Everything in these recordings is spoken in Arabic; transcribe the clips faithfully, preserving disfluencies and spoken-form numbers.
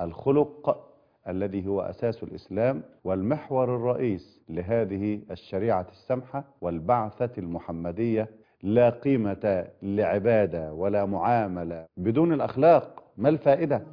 الخلق الذي هو أساس الإسلام والمحور الرئيس لهذه الشريعة السمحة والبعثة المحمدية. لا قيمة لعبادة ولا معاملة بدون الأخلاق. ما الفائدة؟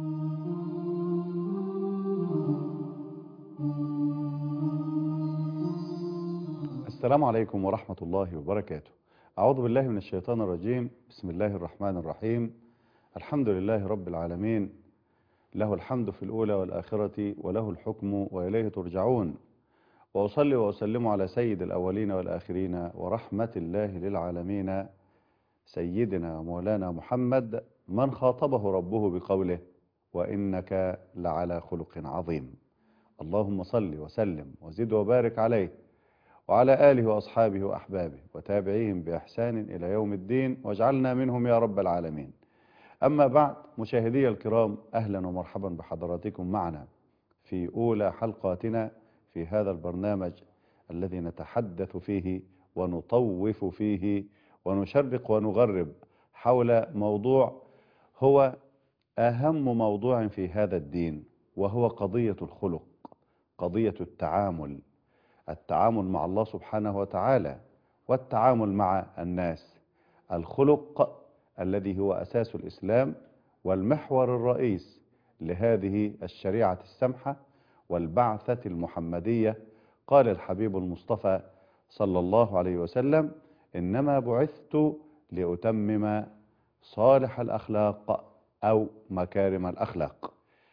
السلام عليكم ورحمة الله وبركاته. أعوذ بالله من الشيطان الرجيم. بسم الله الرحمن الرحيم. الحمد لله رب العالمين، له الحمد في الأولى والآخرة وله الحكم وإليه ترجعون. وأصلي وأسلم على سيد الأولين والآخرين ورحمة الله للعالمين سيدنا مولانا محمد، من خاطبه ربه بقوله وإنك لعلى خلق عظيم. اللهم صل وسلم وزد وبارك عليه وعلى آله وأصحابه وأحبابه وتابعيهم بإحسان إلى يوم الدين، واجعلنا منهم يا رب العالمين. أما بعد، مشاهدي الكرام، أهلا ومرحبا بحضراتكم معنا في أولى حلقاتنا في هذا البرنامج الذي نتحدث فيه ونطوف فيه ونشرق ونغرب حول موضوع هو أهم موضوع في هذا الدين، وهو قضية الخلق، قضية التعامل التعامل مع الله سبحانه وتعالى والتعامل مع الناس. الخلق الذي هو أساس الإسلام والمحور الرئيس لهذه الشريعة السمحة والبعثة المحمدية. قال الحبيب المصطفى صلى الله عليه وسلم: إنما بعثت لأتمم صالح الأخلاق أو مكارم الأخلاق.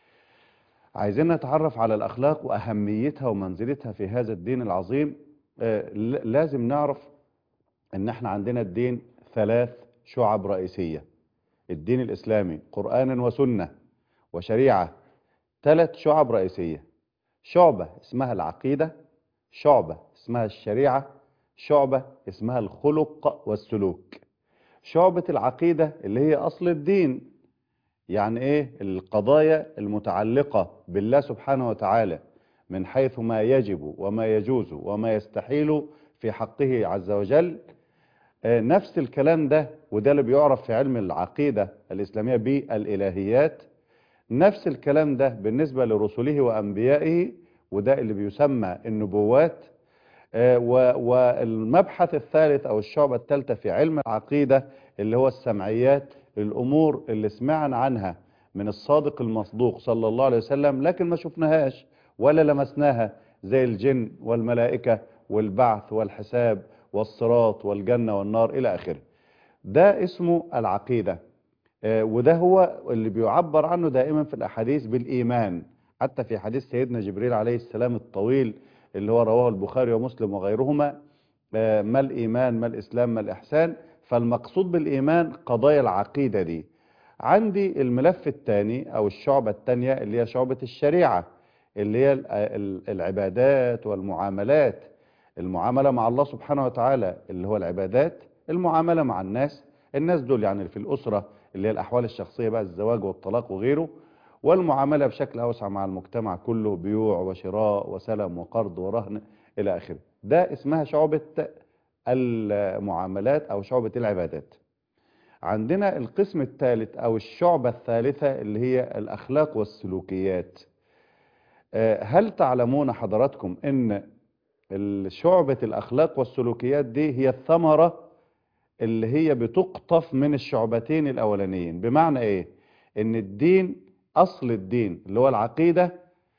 عايزين نتعرف على الأخلاق وأهميتها ومنزلتها في هذا الدين العظيم. آه لازم نعرف إن احنا عندنا الدين ثلاث شعب رئيسية: الدين الإسلامي قرآنا وسنة وشريعة. ثلاث شعب رئيسية: شعبة اسمها العقيدة، شعبة اسمها الشريعة، شعبة اسمها الخلق والسلوك. شعبة العقيدة اللي هي أصل الدين، يعني ايه؟ القضايا المتعلقة بالله سبحانه وتعالى من حيث ما يجب وما يجوز وما يستحيل في حقه عز وجل. آه نفس الكلام ده، وده اللي بيعرف في علم العقيدة الإسلامية بالإلهيات. نفس الكلام ده بالنسبة لرسله وأنبيائه، وده اللي بيسمى النبوات. آه والمبحث الثالث أو الشعبة الثالثة في علم العقيدة اللي هو السمعيات، الأمور اللي سمعنا عنها من الصادق المصدوق صلى الله عليه وسلم لكن ما شفناهاش ولا لمسناها، زي الجن والملائكة والبعث والحساب والصراط والجنة والنار إلى آخره. ده اسمه العقيدة. آه وده هو اللي بيعبر عنه دائما في الأحاديث بالإيمان، حتى في حديث سيدنا جبريل عليه السلام الطويل اللي هو رواه البخاري ومسلم وغيرهما: آه ما الإيمان، ما الإسلام، ما الإحسان. فالمقصود بالإيمان قضايا العقيدة دي. عندي الملف الثاني أو الشعبة الثانية اللي هي شعبة الشريعة، اللي هي العبادات والمعاملات. المعاملة مع الله سبحانه وتعالى اللي هو العبادات، المعاملة مع الناس، الناس دول يعني في الأسرة اللي هي الأحوال الشخصية بقى، الزواج والطلاق وغيره، والمعاملة بشكل أوسع مع المجتمع كله، بيوع وشراء وسلم وقرض ورهن إلى آخره. ده اسمها شعبة المعاملات أو شعبة العبادات. عندنا القسم الثالث أو الشعبة الثالثة اللي هي الأخلاق والسلوكيات. هل تعلمون حضراتكم أن شعبة الأخلاق والسلوكيات دي هي الثمرة اللي هي بتقطف من الشعبتين الأولانيين؟ بمعنى إيه؟ أن الدين، أصل الدين اللي هو العقيدة،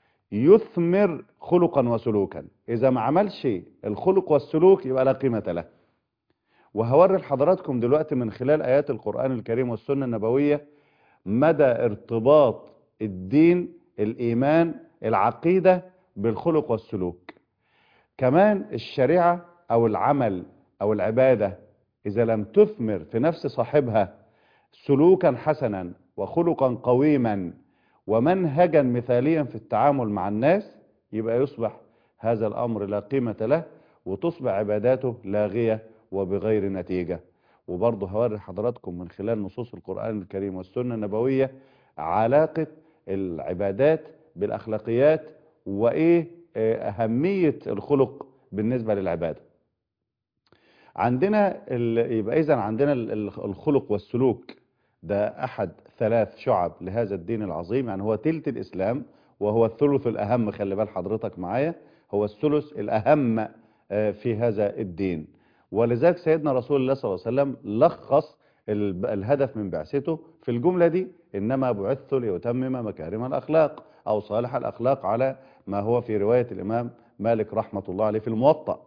يثمر خلقا وسلوكا. إذا ما عملش الخلق والسلوك يبقى لا قيمة له. وهوري لحضراتكم دلوقتي من خلال آيات القرآن الكريم والسنة النبوية مدى ارتباط الدين، الإيمان، العقيدة بالخلق والسلوك. كمان الشريعة أو العمل أو العبادة إذا لم تثمر في نفس صاحبها سلوكا حسنا وخلقا قويما ومنهجا مثاليا في التعامل مع الناس، يبقى يصبح هذا الأمر لا قيمة له، وتصبح عباداته لاغية وبغير نتيجة. وبرضه هوري حضراتكم من خلال نصوص القرآن الكريم والسنة النبوية علاقة العبادات بالأخلاقيات، وإيه أهمية الخلق بالنسبة للعبادة. عندنا يبقى إذن عندنا الخلق والسلوك ده أحد ثلاث شعب لهذا الدين العظيم، يعني هو تلت الإسلام وهو الثلث الأهم. خلي بال حضرتك معايا، هو الثلث الأهم آه، في هذا الدين. ولذلك سيدنا رسول الله صلى الله عليه وسلم لخص ال- الهدف من بعثته في الجملة دي: إنما بعثت لأتمم مكارم الأخلاق أو صالح الأخلاق، على ما هو في رواية الإمام مالك رحمة الله عليه في الموطأ.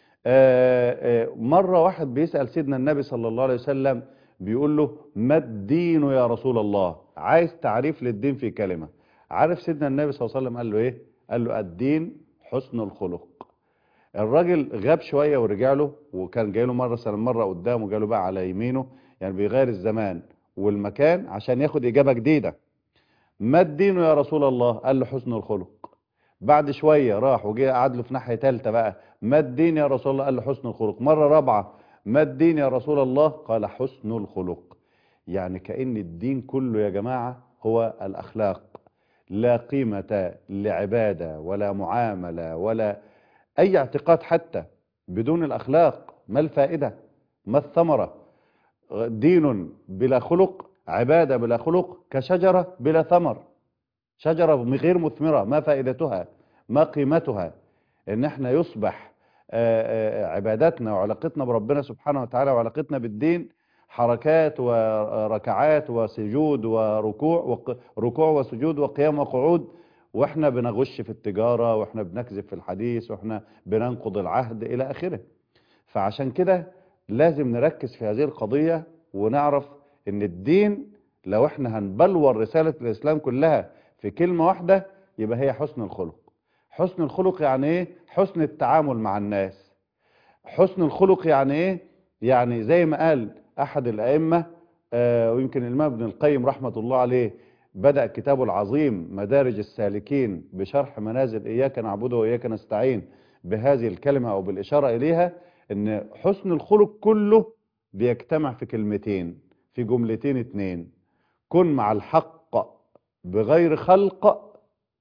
آه، آه، مرة واحد بيسأل سيدنا النبي صلى الله عليه وسلم، بيقول له: ما الدين يا رسول الله؟ عايز تعريف للدين في كلمة. عارف سيدنا النبي صلى الله عليه وسلم قال له ايه؟ قال له: الدين حسن الخلق. الراجل غاب شوية ورجع له، وكان جاي له مرة سلام مرة قدامه، جاله بقى على يمينه، يعني بيغير الزمان والمكان عشان ياخد إجابة جديدة. ما الدين يا رسول الله؟ قال له: حسن الخلق. بعد شوية راح وجه قعد له في ناحية تالتة بقى: ما الدين يا رسول الله؟ قال له: حسن الخلق. مرة رابعة: ما الدين يا رسول الله؟ قال: حسن الخلق. يعني كأن الدين كله يا جماعة هو الأخلاق. لا قيمة لعبادة ولا معاملة ولا أي اعتقاد حتى بدون الأخلاق. ما الفائدة؟ ما الثمرة؟ دين بلا خلق، عبادة بلا خلق، كشجرة بلا ثمر. شجرة غير مثمرة، ما فائدتها؟ ما قيمتها؟ ان احنا يصبح آه، آه، عباداتنا وعلاقتنا بربنا سبحانه وتعالى وعلاقتنا بالدين حركات وركعات وسجود وركوع وق... ركوع وسجود وقيام وقعود، واحنا بنغش في التجارة، واحنا بنكذب في الحديث، واحنا بننقض العهد الى اخره. فعشان كده لازم نركز في هذه القضية ونعرف ان الدين، لو احنا هنبلور رسالة الاسلام كلها في كلمة واحدة، يبقى هي حسن الخلق. حسن الخلق يعني ايه؟ حسن التعامل مع الناس. حسن الخلق يعني ايه؟ يعني زي ما قال احد الائمة، آه ويمكن الامام ابن القيم رحمة الله عليه بدأ كتابه العظيم مدارج السالكين بشرح منازل اياك نعبد واياك نستعين بهذه الكلمة او بالاشارة اليها، ان حسن الخلق كله بيجتمع في كلمتين، في جملتين اتنين: كن مع الحق بغير خلق،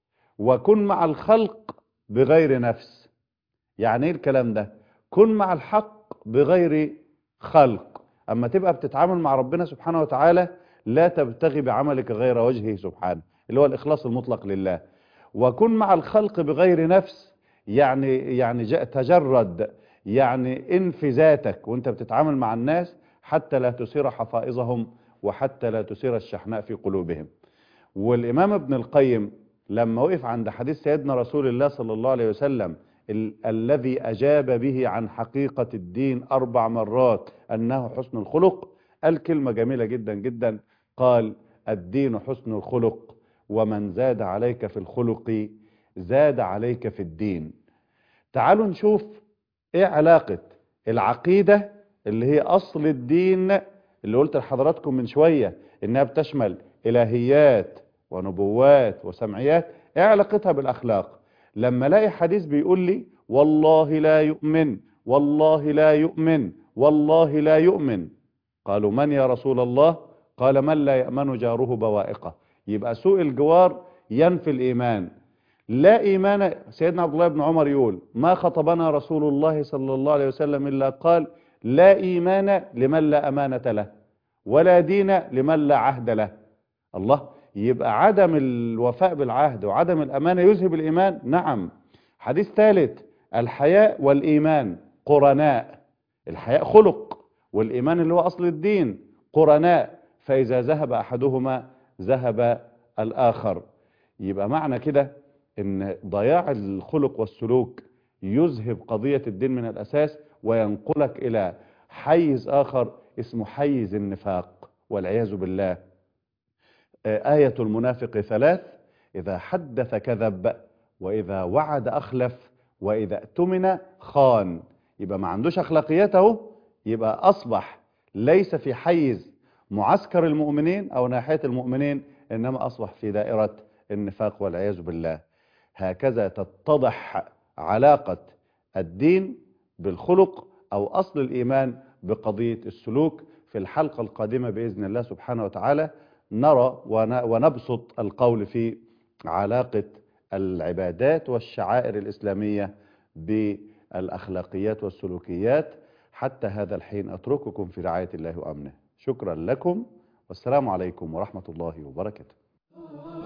وكن مع الخلق بغير نفس. يعني ايه الكلام ده؟ كن مع الحق بغير خلق، اما تبقى بتتعامل مع ربنا سبحانه وتعالى لا تبتغي بعملك غير وجهه سبحانه، اللي هو الاخلاص المطلق لله. وكن مع الخلق بغير نفس، يعني يعني جاء تجرد، يعني انفي ذاتك وانت بتتعامل مع الناس حتى لا تثير حفائظهم وحتى لا تثير الشحناء في قلوبهم. والإمام ابن القيم لما وقف عند حديث سيدنا رسول الله صلى الله عليه وسلم ال الذي أجاب به عن حقيقة الدين أربع مرات أنه حسن الخلق، قال كلمة جميلة جدا جدا. قال: الدين حسن الخلق، ومن زاد عليك في الخلق زاد عليك في الدين. تعالوا نشوف ايه علاقة العقيدة اللي هي أصل الدين، اللي قلت لحضراتكم من شوية إنها بتشمل إلهيات ونبوات وسمعيات، ايه علاقتها بالأخلاق؟ لما الاقي حديث بيقول لي: والله لا يؤمن، والله لا يؤمن، والله لا يؤمن. قالوا: من يا رسول الله؟ قال: من لا يأمن جاره بوائقه. يبقى سوء الجوار ينفي الإيمان. لا إيمان. سيدنا عبد الله بن عمر يقول: ما خطبنا رسول الله صلى الله عليه وسلم إلا قال: لا إيمان لمن لا أمانة له، ولا دين لمن لا عهد له. الله، يبقى عدم الوفاء بالعهد وعدم الأمانة يذهب الإيمان؟ نعم. حديث ثالث: الحياء والإيمان قرناء. الحياء خلق، والإيمان اللي هو أصل الدين قرناء، فإذا ذهب أحدهما ذهب الآخر. يبقى معنى كده ان ضياع الخلق والسلوك يذهب قضية الدين من الأساس وينقلك إلى حيز آخر اسمه حيز النفاق والعياذ بالله. آية المنافق ثلاث: إذا حدث كذب، وإذا وعد أخلف، وإذا اؤتمن خان. يبقى ما عندوش أخلاقياته، يبقى أصبح ليس في حيز معسكر المؤمنين أو ناحية المؤمنين، إنما أصبح في دائرة النفاق والعياذ بالله. هكذا تتضح علاقة الدين بالخلق أو أصل الإيمان بقضية السلوك. في الحلقة القادمة بإذن الله سبحانه وتعالى نرى ونبسط القول في علاقة العبادات والشعائر الإسلامية بالأخلاقيات والسلوكيات. حتى هذا الحين أترككم في رعاية الله وأمنه. شكرا لكم، والسلام عليكم ورحمة الله وبركاته.